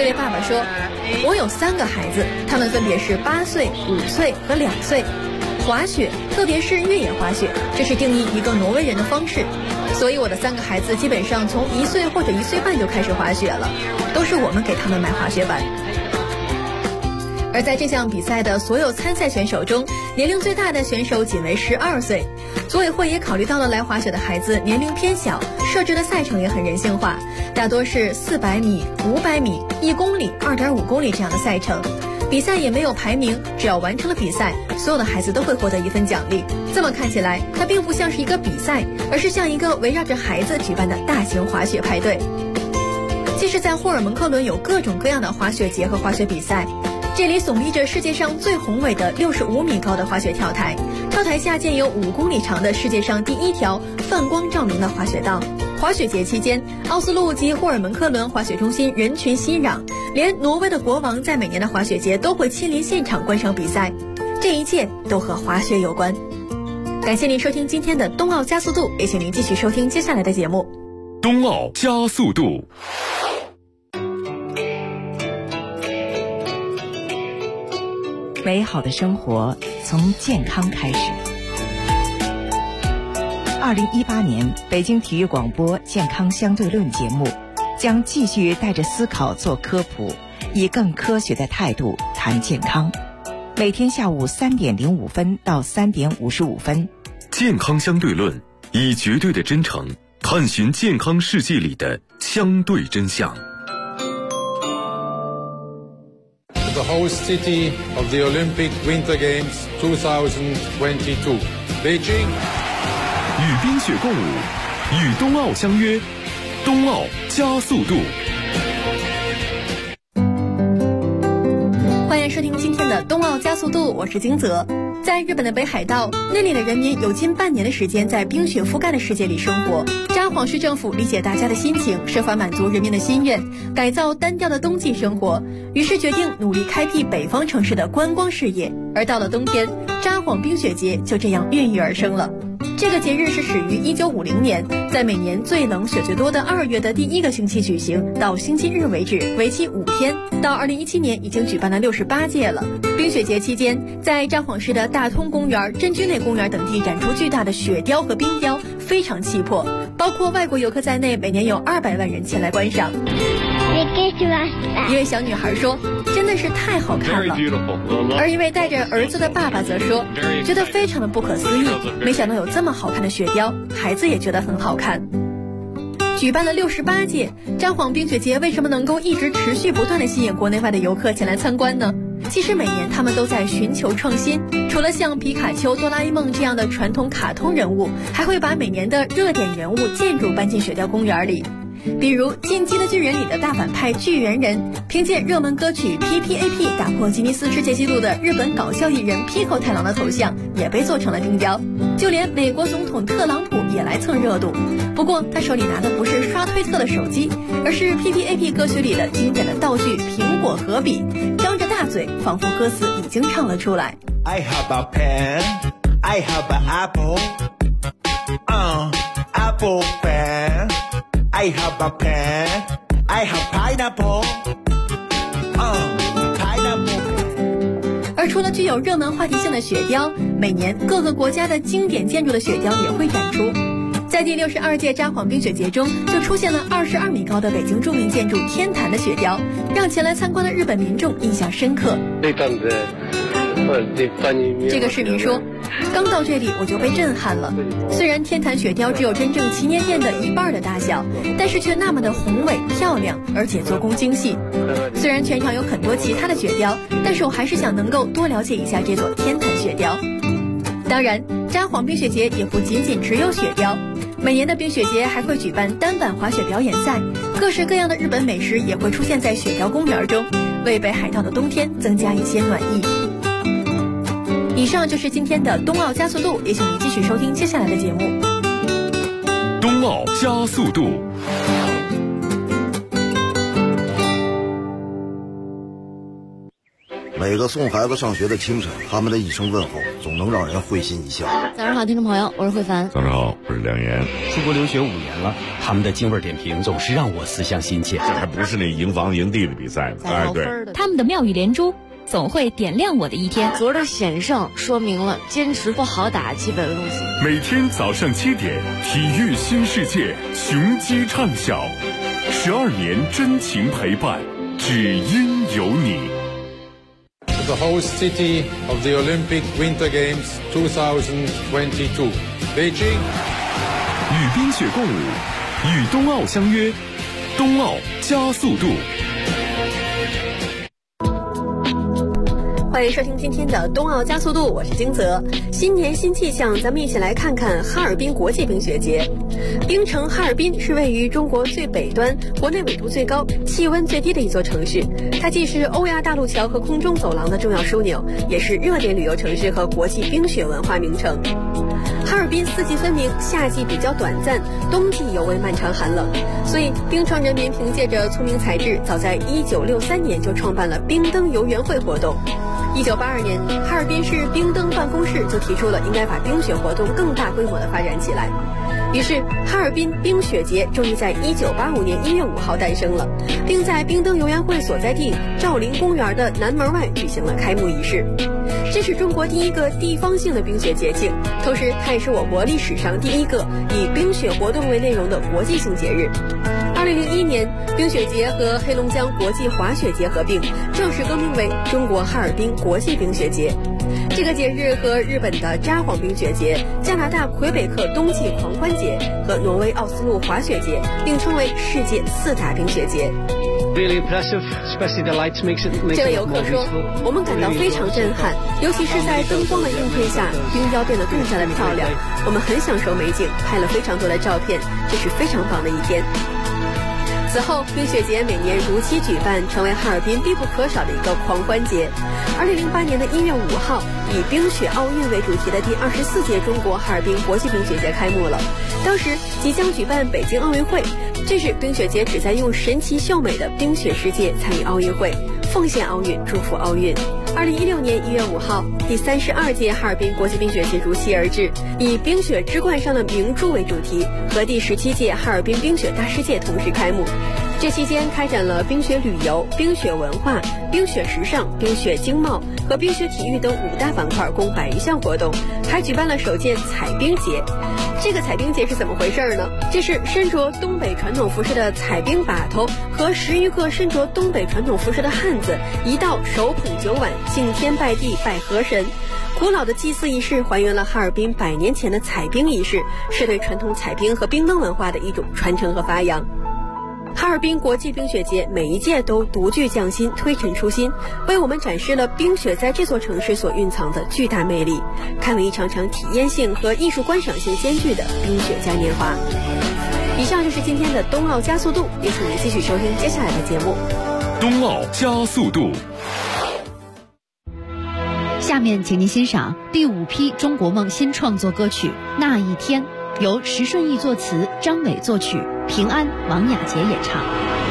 说，我有3个孩子，他们分别是8岁、5岁和2岁。滑雪，特别是越野滑雪，这是定义一个挪威人的方式。所以我的3个孩子基本上从1岁或者1岁半就开始滑雪了，都是我们给他们买滑雪板。而在这项比赛的所有参赛选手中，年龄最大的选手仅为12岁。组委会也考虑到了来滑雪的孩子年龄偏小，设置的赛程也很人性化，大多是400米、500米、1公里、2.5公里这样的赛程。比赛也没有排名，只要完成了比赛，所有的孩子都会获得一份奖励。这么看起来，它并不像是一个比赛，而是像一个围绕着孩子举办的大型滑雪派对。即使在霍尔蒙克伦有各种各样的滑雪节和滑雪比赛，这里耸立着世界上最宏伟的65米高的滑雪跳台，跳台下建有5公里长的世界上第1条泛光照明的滑雪道。滑雪节期间，奥斯陆及霍尔蒙克伦滑雪中心人群熙攘，连挪威的国王在每年的滑雪节都会亲临现场观赏比赛，这一切都和滑雪有关。感谢您收听今天的冬奥加速度，也请您继续收听接下来的节目。 冬奥加速度。 美好的生活从健康开始。2018年北京体育广播健康相对论节目将继续带着思考做科普，以更科学的态度谈健康。每天下午3点05分到3点55分。 健康相对论，以绝对的真诚探寻健康世界里的相对真相。 The host city of the Olympic Winter Games 2022, Beijing. 与冰雪共舞，与冬奥相约，冬奥加速度。 欢迎收听今天的冬奥加速度，我是金泽。在日本的北海道，那里的人民有近半年的时间在冰雪覆盖的世界里生活。札幌市政府理解大家的心情，设法满足人民的心愿，改造单调的冬季生活，于是决定努力开辟北方城市的观光事业。而到了冬天，札幌冰雪节就这样孕育而生了。这个节日是始于1950年，在每年最冷雪最多的2月的第1个星期举行，到星期日为止，为期5天。到2017年已经举办了68届了。冰雪节期间，在札幌市的大通公园、真居内公园等地展出巨大的雪雕和冰雕，非常气魄。包括外国游客在内，每年有200万人前来观赏。一位小女孩说：“真的是太好看了。”而一位带着儿子的爸爸则说：“觉得非常的不可思议，没想到有这么好看的雪雕，孩子也觉得很好看。”举办了68届，札幌冰雪节为什么能够一直持续不断地吸引国内外的游客前来参观呢？其实每年他们都在寻求创新，除了像皮卡丘、哆啦 A 梦这样的传统卡通人物，还会把每年的热点人物建筑搬进雪雕公园里。比如《进击的巨人》里的大反派巨猿人，凭借热门歌曲 PPAP 打破吉尼斯世界纪录的日本搞笑艺人 Pico 太郎的头像也被做成了冰雕，就连美国总统特朗普也来蹭热度。不过他手里拿的不是刷推特的手机，而是 PPAP 歌曲里的经典的道具苹果和笔，张着大嘴，仿佛歌词已经唱了出来。 I have a pen, I have an apple, apple pen.I have a pen, I have pineapple, pineapple. 而除了具有热门话题性的雪雕，每年各个国家的经典建筑的雪雕也会展出。在第62届札幌冰雪节中，就出现了22米高的北京著名建筑天坛的雪雕，让前来参观的日本民众印象深刻。这个市民说，刚到这里我就被震撼了。虽然天坛雪雕只有真正祈年殿的1半的大小，但是却那么的宏伟漂亮，而且做工精细。虽然全场有很多其他的雪雕，但是我还是想能够多了解一下这座天坛雪雕。当然，札幌冰雪节也不仅仅只有雪雕，每年的冰雪节还会举办单板滑雪表演赛，各式各样的日本美食也会出现在雪雕公园中，为北海道的冬天增加一些暖意。以上就是今天的冬奥加速度，也请您继续收听接下来的节目。 冬奥加速度。 每个送孩子上学的清晨，他们的一声问候总能让人会心一笑。 早上好，听众朋友，我是慧凡。 早上好，我是梁岩。 出国留学5年了， 他们的京味点评总是让我思乡心切。 这还不是那营房营地的比赛呢，哎，对， 他们的妙语连珠总会点亮我的一天。 昨儿的险胜说明了坚持不好打基本路线。 每天早上7点，体育新世界，雄鸡唱晓，12年真情陪伴，只因有你。 The host city of the Olympic Winter Games 2022, Beijing. 与冰雪共舞，与冬奥相约，冬奥加速度。 欢迎收听今天的冬奥加速度，我是金泽。新年新气象，咱们一起来看看哈尔滨国际冰雪节。冰城哈尔滨是位于中国最北端、国内纬度最高、气温最低的一座城市。它既是欧亚大陆桥和空中走廊的重要枢纽，也是热点旅游城市和国际冰雪文化名城。哈尔滨四季分明，夏季比较短暂，冬季尤为漫长寒冷，所以冰川人民凭借着聪明才智，早在1963年就创办了冰灯游园会活动。1982年，哈尔滨市冰灯办公室就提出了应该把冰雪活动更大规模的发展起来。于是，哈尔滨冰雪节终于在1985年1月5号诞生了，并在冰灯游园会所在地兆麟公园的南门外举行了开幕仪式。这是中国第一个地方性的冰雪节庆，同时它也是我国历史上第一个以冰雪活动为内容的国际性节日。2001年，冰雪节和黑龙江国际滑雪节合并，正式更名为中国哈尔滨国际冰雪节。这个节日和日本的札幌冰雪节、加拿大魁北克冬季狂欢节和挪威奥斯陆滑雪节并称为世界4大冰雪节。这位游客说，我们感到非常震撼，尤其是在灯光的映衬下，冰雕变得更加的漂亮。我们很享受美景，拍了非常多的照片，这是非常棒的一天。此后，冰雪节每年如期举办，成为哈尔滨必不可少的一个狂欢节。2008年的1月5号，以冰雪奥运为主题的第24届中国哈尔滨国际冰雪节开幕了。当时即将举办北京奥运会，这时冰雪节旨在用神奇秀美的冰雪世界参与奥运会，奉献奥运，祝福奥运。2016年1月5号，第32届哈尔滨国际冰雪节如期而至，以冰雪之冠上的明珠为主题，和第17届哈尔滨冰雪大世界同时开幕。这期间开展了冰雪旅游、冰雪文化、冰雪时尚、冰雪经贸和冰雪体育等5大板块，共100余项活动，还举办了首届彩冰节。这个彩冰节是怎么回事呢？这是身着东北传统服饰的彩冰把头和10余个身着东北传统服饰的汉子，一道手捧酒碗，敬天拜地拜河神。古老的祭祀仪式还原了哈尔滨100年前的彩冰仪式，是对传统彩冰和冰灯文化的一种传承和发扬。哈尔滨国际冰雪节每一届都独具匠心，推陈出新，为我们展示了冰雪在这座城市所蕴藏的巨大魅力，堪为一场场体验性和艺术观赏性兼具的冰雪嘉年华。以上就是今天的冬奥加速度，也请您继续收听接下来的节目。 冬奥加速度。 下面请您欣赏第5批中国梦新创作歌曲《那一天》，由石顺义作词，张伟作曲，平安、王雅洁演唱。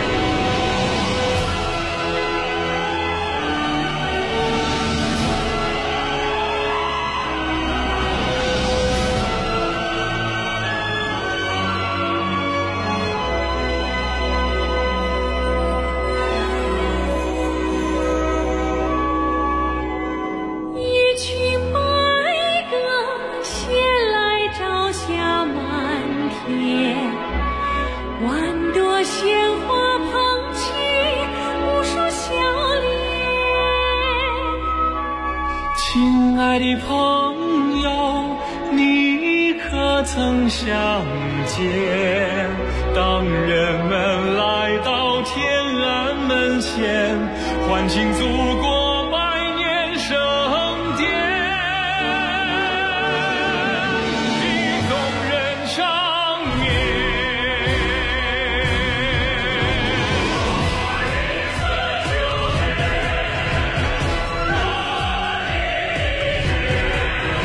亲爱的朋友，你可曾想见，当人们来到天安门前，欢庆祖国